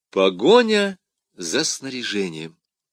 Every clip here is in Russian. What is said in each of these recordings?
Погоня за снаряжением.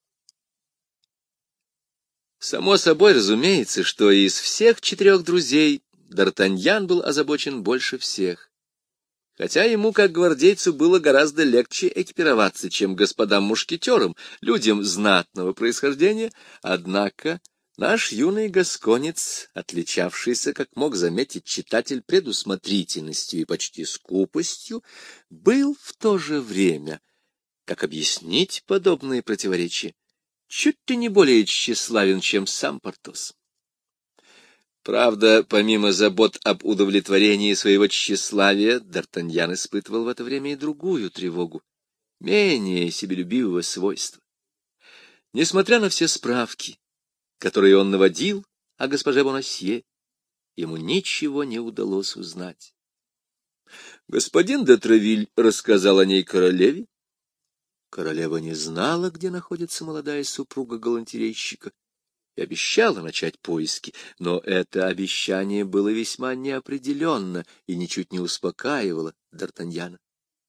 Само собой разумеется, что из всех 4 друзей Д'Артаньян был озабочен больше всех. Хотя ему, как гвардейцу, было гораздо легче экипироваться, чем господам-мушкетерам, людям знатного происхождения, однако наш юный гасконец, отличавшийся, как мог заметить читатель, предусмотрительностью и почти скупостью, был в то же время, как объяснить подобные противоречия, чуть ли не более тщеславен, чем сам Портос. Правда, помимо забот об удовлетворении своего тщеславия, Д'Артаньян испытывал в это время и другую тревогу, менее себелюбивого свойства. Несмотря на все справки, которые он наводил о госпоже Бонасье, ему ничего не удалось узнать. Господин де Травиль рассказал о ней королеве. Королева не знала, где находится молодая супруга галантерейщика, и обещала начать поиски, но это обещание было весьма неопределенно и ничуть не успокаивало Д'Артаньяна.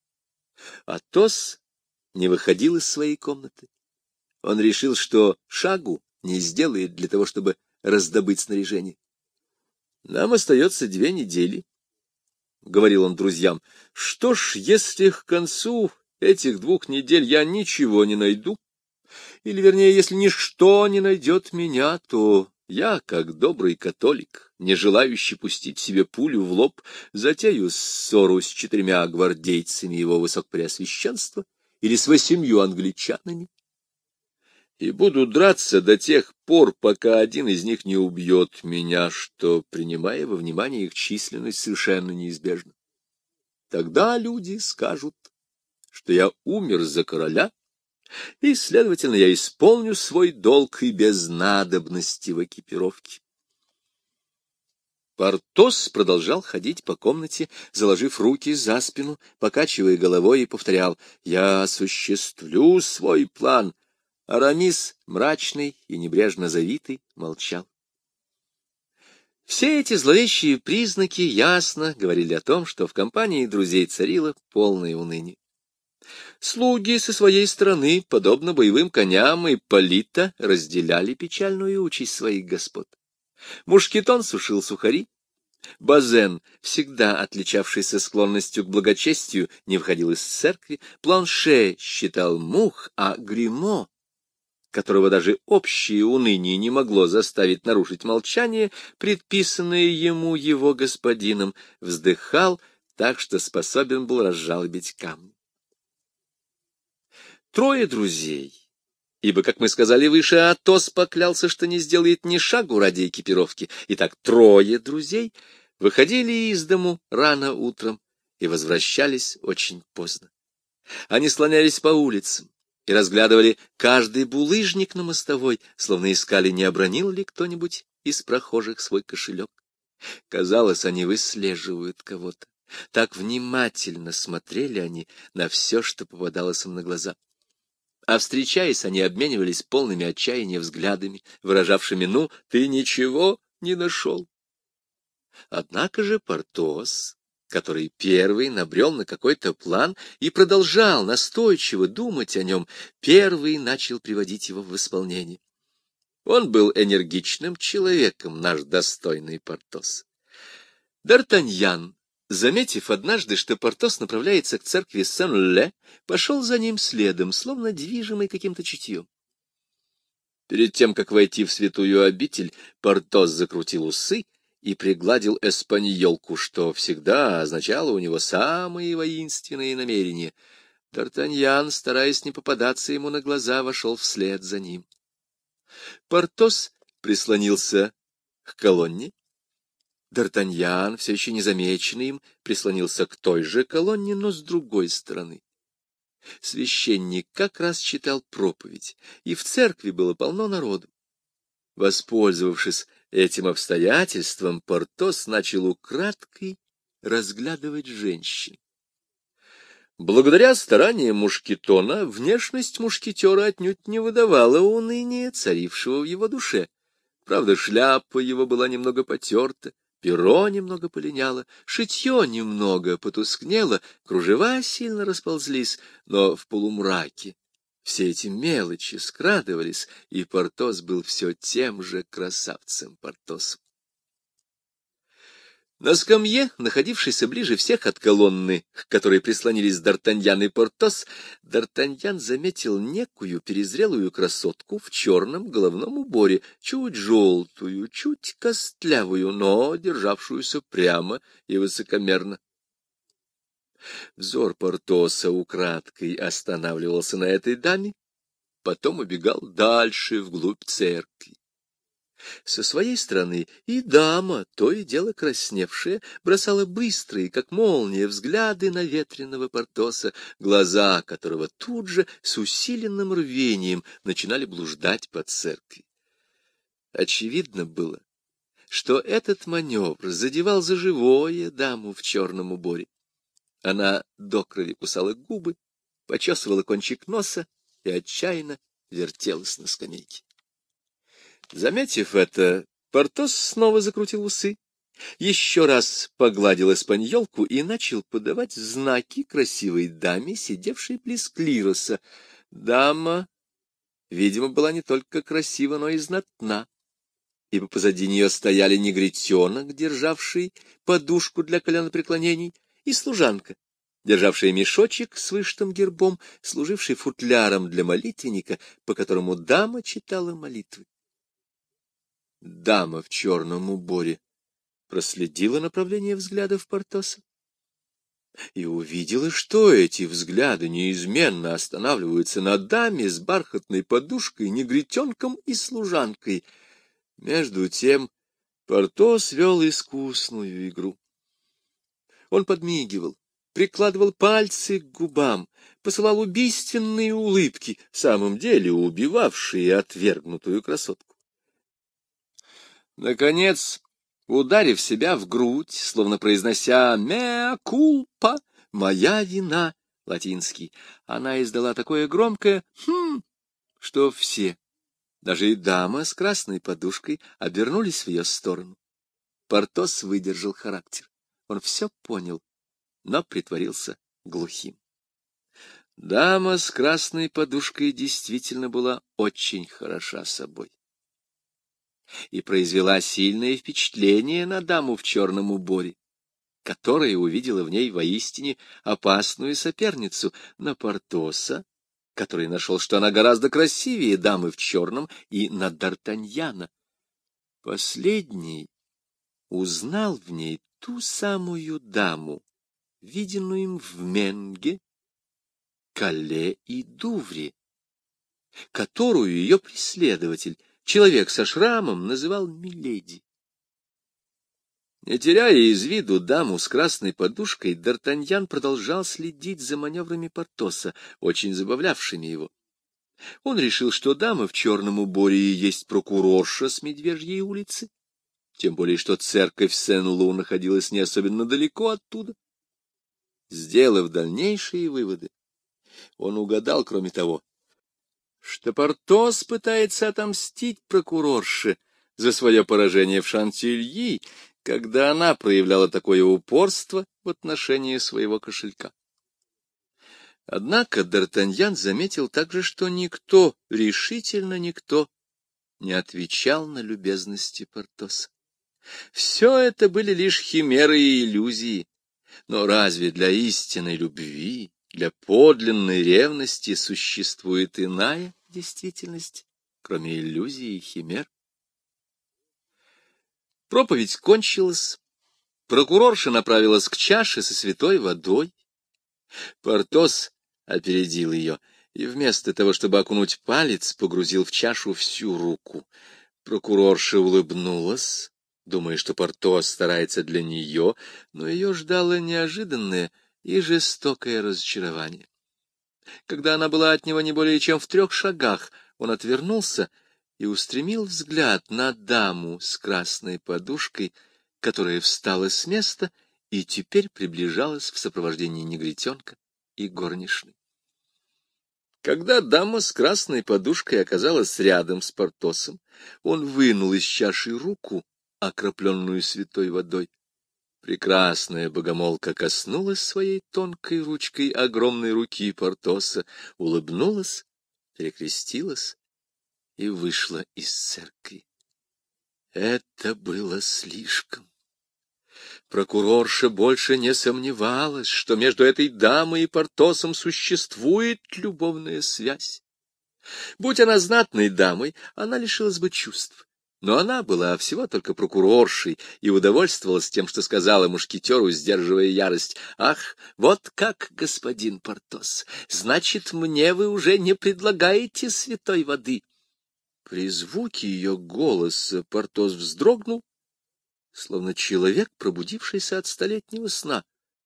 Атос не выходил из своей комнаты. Он решил, что шагу не сделает для того, чтобы раздобыть снаряжение. «Нам остается 2 недели», — говорил он друзьям. «Что ж, если к концу этих 2 недель я ничего не найду, или, вернее, если ничто не найдет меня, то я, как добрый католик, не желающий пустить себе пулю в лоб, затею ссору с 4 гвардейцами его высокопреосвященства или с 8 англичанами, и буду драться до тех пор, пока один из них не убьет меня, что, принимая во внимание их численность, совершенно неизбежно. Тогда люди скажут, что я умер за короля, и, следовательно, я исполню свой долг и без надобности в экипировке». Портос продолжал ходить по комнате, заложив руки за спину, покачивая головой, и повторял: «Я осуществлю свой план». Арамис, мрачный и небрежно завитый, молчал. Все эти зловещие признаки ясно говорили о том, что в компании друзей царило полное уныние. Слуги со своей стороны, подобно боевым коням, Ипполита разделяли печальную участь своих господ. Мушкетон сушил сухари, Базен, всегда отличавшийся склонностью к благочестию, не выходил из церкви, Планше считал мух, а Гримо, которого даже общее уныние не могло заставить нарушить молчание, предписанное ему его господином, вздыхал так, что способен был разжалобить камни. 3 друзей, ибо, как мы сказали выше, Атос поклялся, что не сделает ни шагу ради экипировки. Итак, 3 друзей выходили из дому рано утром и возвращались очень поздно. Они слонялись по улицам и разглядывали каждый булыжник на мостовой, словно искали, не обронил ли кто-нибудь из прохожих свой кошелек. Казалось, они выслеживают кого-то. Так внимательно смотрели они на все, что попадалось им на глаза. А встречаясь, они обменивались полными отчаяния взглядами, выражавшими: «Ну, ты ничего не нашел». Однако же Портос, который первый набрел на какой-то план и продолжал настойчиво думать о нем, первый начал приводить его в исполнение. Он был энергичным человеком, наш достойный Портос. Д'Артаньян, заметив однажды, что Портос направляется к церкви Сен-Ле, пошел за ним следом, словно движимый каким-то чутьем. Перед тем, как войти в святую обитель, Портос закрутил усы и пригладил эспаньолку, что всегда означало у него самые воинственные намерения. Д'Артаньян, стараясь не попадаться ему на глаза, вошел вслед за ним. Портос прислонился к колонне. Д'Артаньян, все еще незамеченный им, прислонился к той же колонне, но с другой стороны. Священник как раз читал проповедь, и в церкви было полно народу. Воспользовавшись этим обстоятельством, Портос начал украдкой разглядывать женщин. Благодаря стараниям Мушкетона внешность мушкетера отнюдь не выдавала уныния, царившего в его душе. Правда, шляпа его была немного потерта, Перо немного полиняло, шитье немного потускнело, кружева сильно расползлись, но в полумраке все эти мелочи скрадывались, и Портос был все тем же красавцем Портосом. На скамье, находившейся ближе всех от колонны, к которой прислонились Д'Артаньян и Портос, Д'Артаньян заметил некую перезрелую красотку в черном головном уборе, чуть желтую, чуть костлявую, но державшуюся прямо и высокомерно. Взор Портоса украдкой останавливался на этой даме, потом убегал дальше, вглубь церкви. Со своей стороны и дама, то и дело красневшая, бросала быстрые, как молния, взгляды на ветреного Портоса, глаза которого тут же с усиленным рвением начинали блуждать по церкви. Очевидно было, что этот маневр задевал за живое даму в черном уборе. Она до крови кусала губы, почесывала кончик носа и отчаянно вертелась на скамейке. Заметив это, Портос снова закрутил усы, еще раз погладил испаньолку и начал подавать знаки красивой даме, сидевшей близ клироса. Дама, видимо, была не только красива, но и знатна, ибо позади нее стояли негритенок, державший подушку для коленопреклонений, и служанка, державшая мешочек с вышитым гербом, служивший футляром для молитвенника, по которому дама читала молитвы. Дама в черном уборе проследила направление взглядов Портоса и увидела, что эти взгляды неизменно останавливаются на даме с бархатной подушкой, негритенком и служанкой. Между тем Портос вел искусную игру. Он подмигивал, прикладывал пальцы к губам, посылал убийственные улыбки, в самом деле убивавшие отвергнутую красотку. Наконец, ударив себя в грудь, словно произнося «меа кулпа», «моя вина», латинский, она издала такое громкое «хм», что все, даже и дама с красной подушкой, обернулись в ее сторону. Портос выдержал характер. Он все понял, но притворился глухим. Дама с красной подушкой действительно была очень хороша собой и произвела сильное впечатление на даму в черном уборе, которая увидела в ней воистине опасную соперницу, на Портоса, который нашел, что она гораздо красивее дамы в черном, и на Д'Артаньяна. Последний узнал в ней ту самую даму, виденную им в Менге, Кале и Дувре, которую ее преследователь, человек со шрамом, называл миледи. Не теряя из виду даму с красной подушкой, Д'Артаньян продолжал следить за маневрами Портоса, очень забавлявшими его. Он решил, что дама в черном уборе и есть прокурорша с Медвежьей улицы, тем более что церковь Сен-Лу находилась не особенно далеко оттуда. Сделав дальнейшие выводы, он угадал, кроме того, что Портос пытается отомстить прокурорше за свое поражение в Шантильи, когда она проявляла такое упорство в отношении своего кошелька. Однако Д'Артаньян заметил также, что никто, решительно никто, не отвечал на любезности Портоса. Все это были лишь химеры и иллюзии, но разве для истинной любви, для подлинной ревности существует иная действительность, кроме иллюзий и химер? Проповедь кончилась, прокурорша направилась к чаше со святой водой. Портос опередил ее и вместо того, чтобы окунуть палец, погрузил в чашу всю руку. Прокурорша улыбнулась, думая, что Портос старается для нее, но ее ждало неожиданное и жестокое разочарование. Когда она была от него не более чем в 3 шагах, он отвернулся и устремил взгляд на даму с красной подушкой, которая встала с места и теперь приближалась в сопровождении негритенка и горничной. Когда дама с красной подушкой оказалась рядом с Портосом, он вынул из чаши руку окропленную святой водой. Прекрасная богомолка коснулась своей тонкой ручкой огромной руки Портоса, улыбнулась, перекрестилась и вышла из церкви. Это было слишком. Прокурорша больше не сомневалась, что между этой дамой и Портосом существует любовная связь. Будь она знатной дамой, она лишилась бы чувств. Но она была всего только прокуроршей и удовольствовалась тем, что сказала мушкетеру, сдерживая ярость: «Ах, вот как, господин Портос, значит, мне вы уже не предлагаете святой воды». При звуке ее голоса Портос вздрогнул, словно человек, пробудившийся от столетнего сна.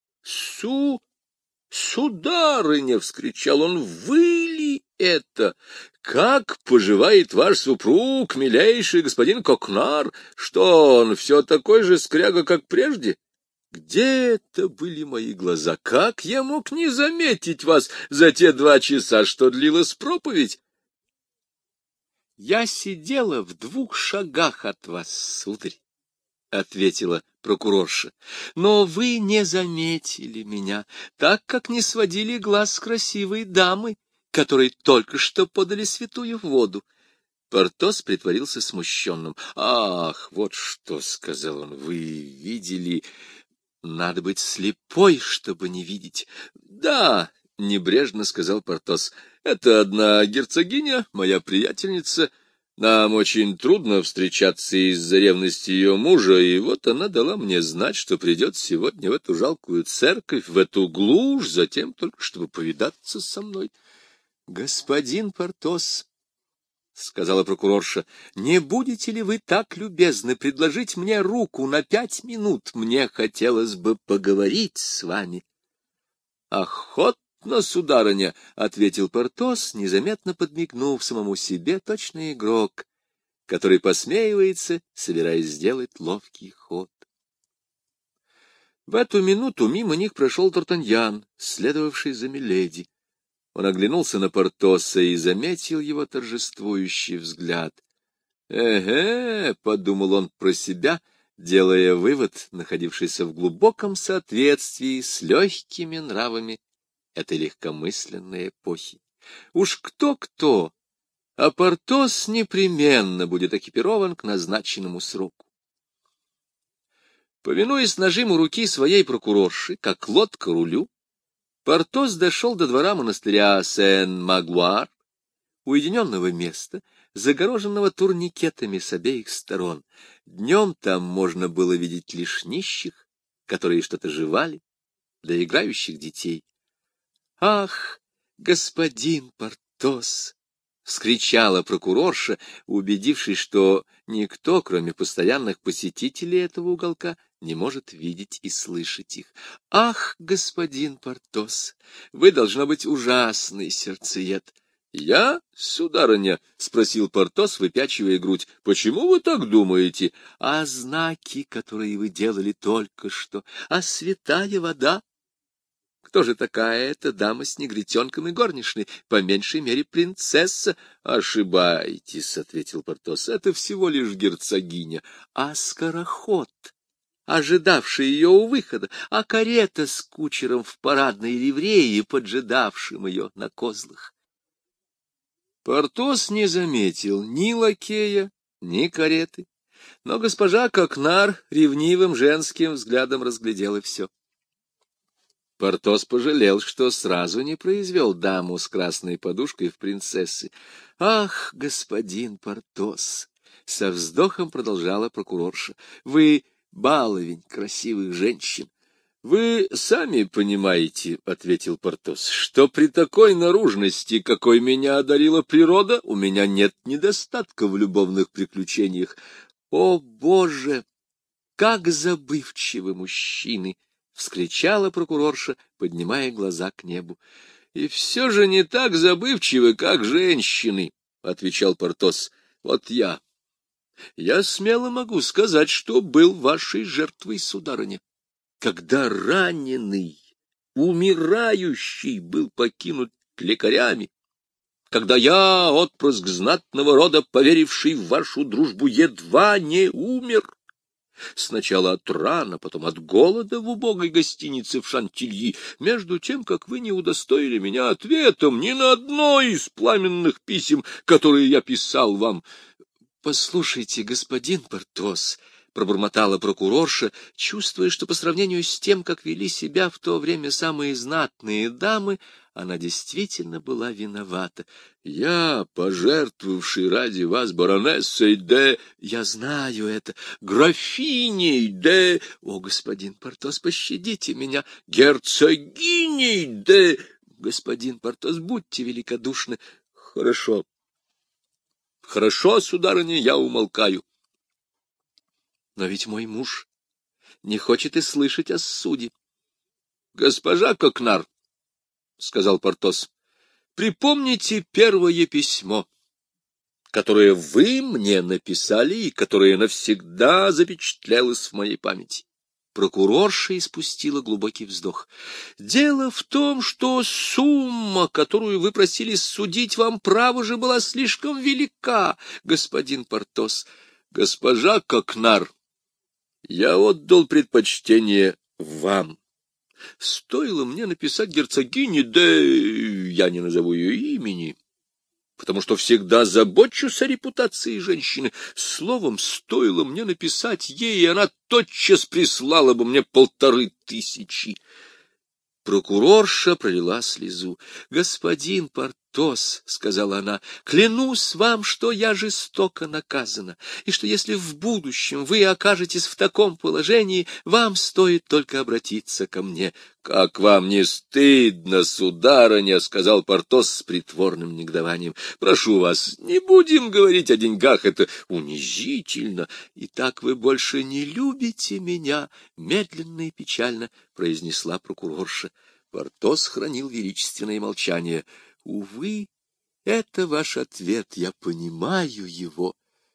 Сударыня! — вскричал он, — вы ли это? Как поживает ваш супруг, милейший господин Кокнар? Что он, все такой же скряга, как прежде? Где это были мои глаза? Как я мог не заметить вас за те 2 часа, что длилась проповедь? Я сидела в 2 шагах от вас, сударь, — ответила прокурорша, — но вы не заметили меня, так как не сводили глаз с красивой дамы, которой только что подали святую воду. Портос притворился смущенным. — Ах, вот что, — сказал он, — вы видели... Надо быть слепой, чтобы не видеть. — Да, — небрежно сказал Портос, — это одна герцогиня, моя приятельница. Нам очень трудно встречаться из-за ревности ее мужа, и вот она дала мне знать, что придет сегодня в эту жалкую церковь, в эту глушь, затем только чтобы повидаться со мной. — Господин Портос, — сказала прокурорша, — не будете ли вы так любезны предложить мне руку на 5 минут? Мне хотелось бы поговорить с вами. — Охотно, сударыня, — ответил Портос, незаметно подмигнув самому себе, точно игрок, который посмеивается, собираясь сделать ловкий ход. В эту минуту мимо них прошел Д'Артаньян, следовавший за миледи. Он оглянулся на Портоса и заметил его торжествующий взгляд. «Эге», — подумал он про себя, делая вывод, находившийся в глубоком соответствии с легкими нравами этой легкомысленной эпохи. Уж кто-кто, а Портос непременно будет экипирован к назначенному сроку. Повинуясь нажиму руки своей прокурорши, как лодка рулю, Портос дошел до двора монастыря Сен-Магуар, уединенного места, загороженного турникетами с обеих сторон. Днем там можно было видеть лишь нищих, которые что-то жевали, да играющих детей. — Ах, господин Портос! — вскричала прокурорша, убедившись, что никто, кроме постоянных посетителей этого уголка, не может видеть и слышать их. — Ах, господин Портос, вы, должно быть, ужасный сердцеед. — Я, сударыня? — спросил Портос, выпячивая грудь. — Почему вы так думаете? — А знаки, которые вы делали только что, а святая вода? Кто же такая эта дама с негритенком и горничной? По меньшей мере принцесса. — Ошибаетесь, — ответил Портос, — это всего лишь герцогиня. А скороход, ожидавший ее у выхода, а карета с кучером в парадной ливрее, поджидавшим ее на козлах. Портос не заметил ни лакея, ни кареты, но госпожа Кокнар ревнивым женским взглядом разглядела все. Портос пожалел, что сразу не произвел даму с красной подушкой в принцессы. — Ах, господин Портос! — со вздохом продолжала прокурорша. — Вы баловень красивых женщин. — Вы сами понимаете, — ответил Портос, — что при такой наружности, какой меня одарила природа, у меня нет недостатка в любовных приключениях. О, Боже! Как забывчивы мужчины! — вскричала прокурорша, поднимая глаза к небу. — И все же не так забывчивы, как женщины, — отвечал Портос. — Вот я смело могу сказать, что был вашей жертвой, сударыня. Когда раненый, умирающий был покинут лекарями, когда я, отпрыск знатного рода, поверивший в вашу дружбу, едва не умер, Сначала от ран, а потом от голода в убогой гостинице в Шантильи, между тем, как вы не удостоили меня ответом ни на одно из пламенных писем, которые я писал вам. — Послушайте, господин Портос, — пробормотала прокурорша, чувствуя, что по сравнению с тем, как вели себя в то время самые знатные дамы, она действительно была виновата. — Я, пожертвовавший ради вас баронессой де... — Я знаю это. — Графиней де... — О, господин Портос, пощадите меня. — Герцогиней де... — Господин Портос, будьте великодушны. — Хорошо. — Хорошо, сударыня, я умолкаю. Но ведь мой муж не хочет и слышать о суде. — Госпожа Кокнар, — сказал Портос, — припомните первое письмо, которое вы мне написали и которое навсегда запечатлелось в моей памяти. Прокурорша испустила глубокий вздох. — Дело в том, что сумма, которую вы просили судить вам, право же, была слишком велика, господин Портос. — Госпожа Кокнар, я отдал предпочтение вам. Стоило мне написать герцогине, да я не назову ее имени, потому что всегда забочусь о репутации женщины. Словом, стоило мне написать ей, и она тотчас прислала бы мне 1500. Прокурорша пролила слезу. — Господин Портос, — сказала она, — клянусь вам, что я жестоко наказана, и что если в будущем вы окажетесь в таком положении, вам стоит только обратиться ко мне. — Как вам не стыдно, сударыня, — сказал Портос с притворным негодованием. — Прошу вас, не будем говорить о деньгах, это унизительно. — Итак вы больше не любите меня, — медленно и печально произнесла прокурорша. Портос хранил величественное молчание. — Увы, это ваш ответ, я понимаю его.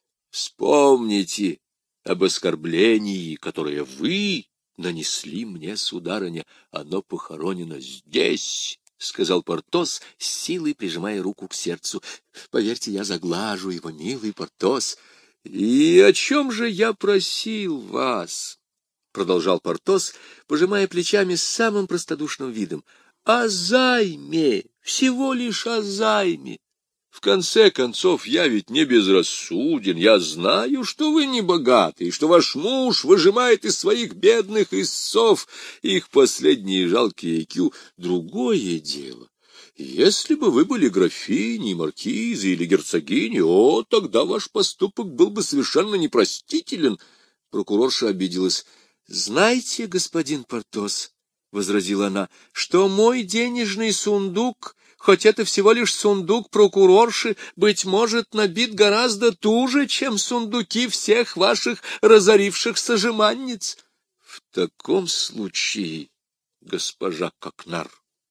Вспомните об оскорблении, которое вы нанесли мне, сударыня. Оно похоронено здесь, — сказал Портос, с силой прижимая руку к сердцу. — Поверьте, я заглажу его, милый Портос. — И о чем же я просил вас? — продолжал Портос, пожимая плечами с самым простодушным видом. — О займе, всего лишь о займе. В конце концов, я ведь не безрассуден, я знаю, что вы не богаты, и что ваш муж выжимает из своих бедных истцов их последние жалкие IQ. Другое дело. Если бы вы были графиней, маркизой или герцогиней, тогда ваш поступок был бы совершенно непростителен. Прокурорша обиделась. — Знаете, господин Портос, — возразила она, — что мой денежный сундук, хоть это всего лишь сундук прокурорши, быть может, набит гораздо туже, чем сундуки всех ваших разорившихся жеманниц. — В таком случае, госпожа Кокнар,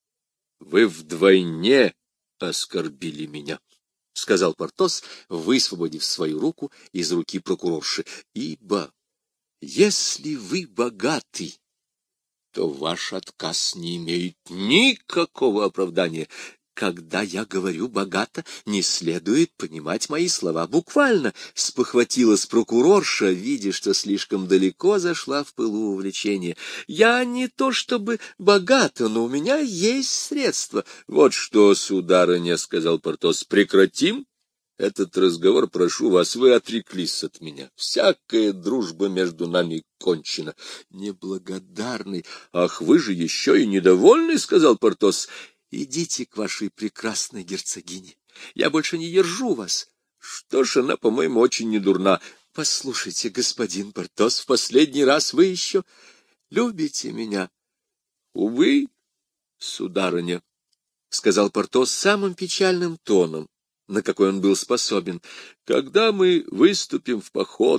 вы вдвойне оскорбили меня, — сказал Портос, высвободив свою руку из руки прокурорши, — ибо если вы богаты, то ваш отказ не имеет никакого оправдания. Когда я говорю «богато», не следует понимать мои слова буквально, — спохватилась прокурорша, видя, что слишком далеко зашла в пылу увлечения. Я не то чтобы богата, но у меня есть средства. — Вот что, сударыня, — сказал Портос, — прекратим этот разговор, прошу вас, вы отреклись от меня. Всякая дружба между нами кончена. Неблагодарный. Ах, вы же еще и недовольны, — сказал Портос. Идите к вашей прекрасной герцогине. Я больше не держу вас. Что ж, она, по-моему, очень недурна. Послушайте, господин Портос, в последний раз вы еще любите меня. Увы, сударыня, — сказал Портос самым печальным тоном, на какой он был способен, — когда мы выступим в поход,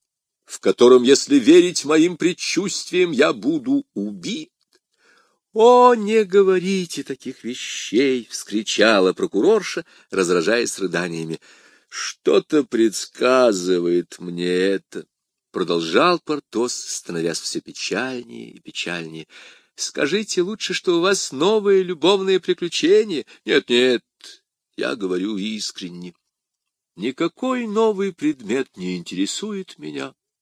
в котором, если верить моим предчувствиям, я буду убит. — О, не говорите таких вещей! — вскричала прокурорша, разражаясь рыданиями. — Что-то предсказывает мне это, — продолжал Портос, становясь все печальнее и печальнее. — Скажите лучше, что у вас новое любовное приключение. Нет, нет. Я говорю искренне. Никакой новый предмет не интересует меня.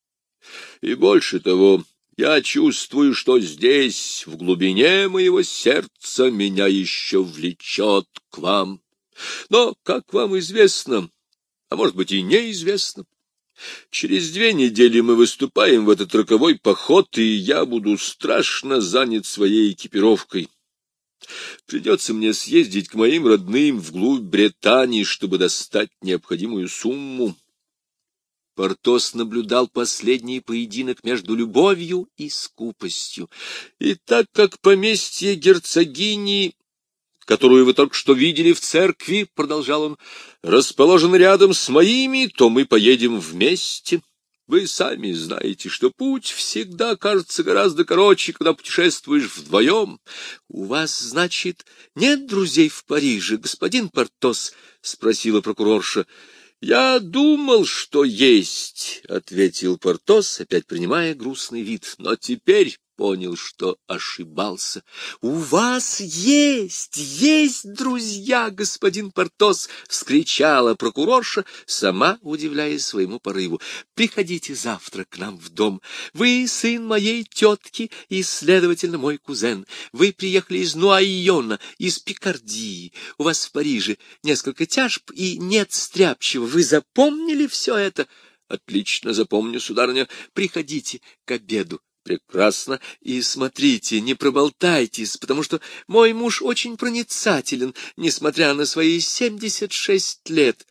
И больше того, я чувствую, что здесь, в глубине моего сердца, меня еще влечет к вам. Но, как вам известно, а может быть и неизвестно, через 2 недели мы выступаем в этот роковой поход, и я буду страшно занят своей экипировкой. Придется мне съездить к моим родным вглубь Британии, чтобы достать необходимую сумму. Портос наблюдал последний поединок между любовью и скупостью. И так как поместье герцогини, которую вы только что видели в церкви, — продолжал он, — расположен рядом с моими, то мы поедем вместе. Вы сами знаете, что путь всегда кажется гораздо короче, когда путешествуешь вдвоем. — У вас, значит, нет друзей в Париже, господин Портос? — спросила прокурорша. — Я думал, что есть, — ответил Портос, опять принимая грустный вид, — но теперь понял, что ошибался. — У вас есть друзья, господин Портос! — вскричала прокурорша, сама удивляясь своему порыву. — Приходите завтра к нам в дом. Вы сын моей тетки и, следовательно, мой кузен. Вы приехали из Нуайона, из Пикардии. У вас в Париже несколько тяжб и нет стряпчего. Вы запомнили все это? — Отлично запомню, сударыня. Приходите к обеду. Прекрасно. И смотрите, не проболтайтесь, потому что мой муж очень проницателен, несмотря на свои 76 лет.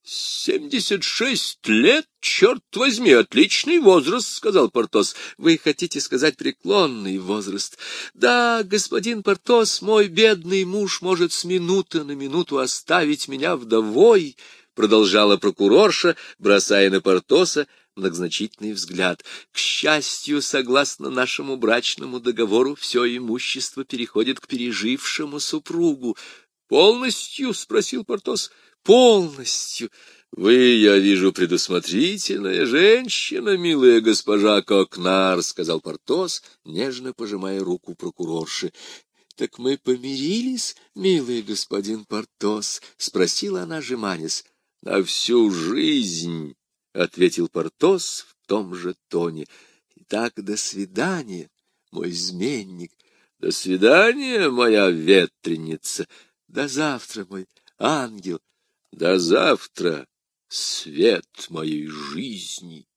76 лет? Черт возьми, отличный возраст, — сказал Портос. Вы хотите сказать преклонный возраст? Да, господин Портос, мой бедный муж может с минуты на минуту оставить меня вдовой, — продолжала прокурорша, бросая на Портоса многозначительный взгляд. К счастью, согласно нашему брачному договору, все имущество переходит к пережившему супругу. — Полностью? — спросил Портос. — Полностью. — Вы, я вижу, предусмотрительная женщина, милая госпожа Кокнар, — сказал Портос, нежно пожимая руку прокурорши. — Так мы помирились, милый господин Портос? — спросила она, жеманясь. — На всю жизнь, — ответил Портос в том же тоне. — Итак, до свидания, мой изменник. — До свидания, моя ветреница. — До завтра, мой ангел. — До завтра, свет моей жизни.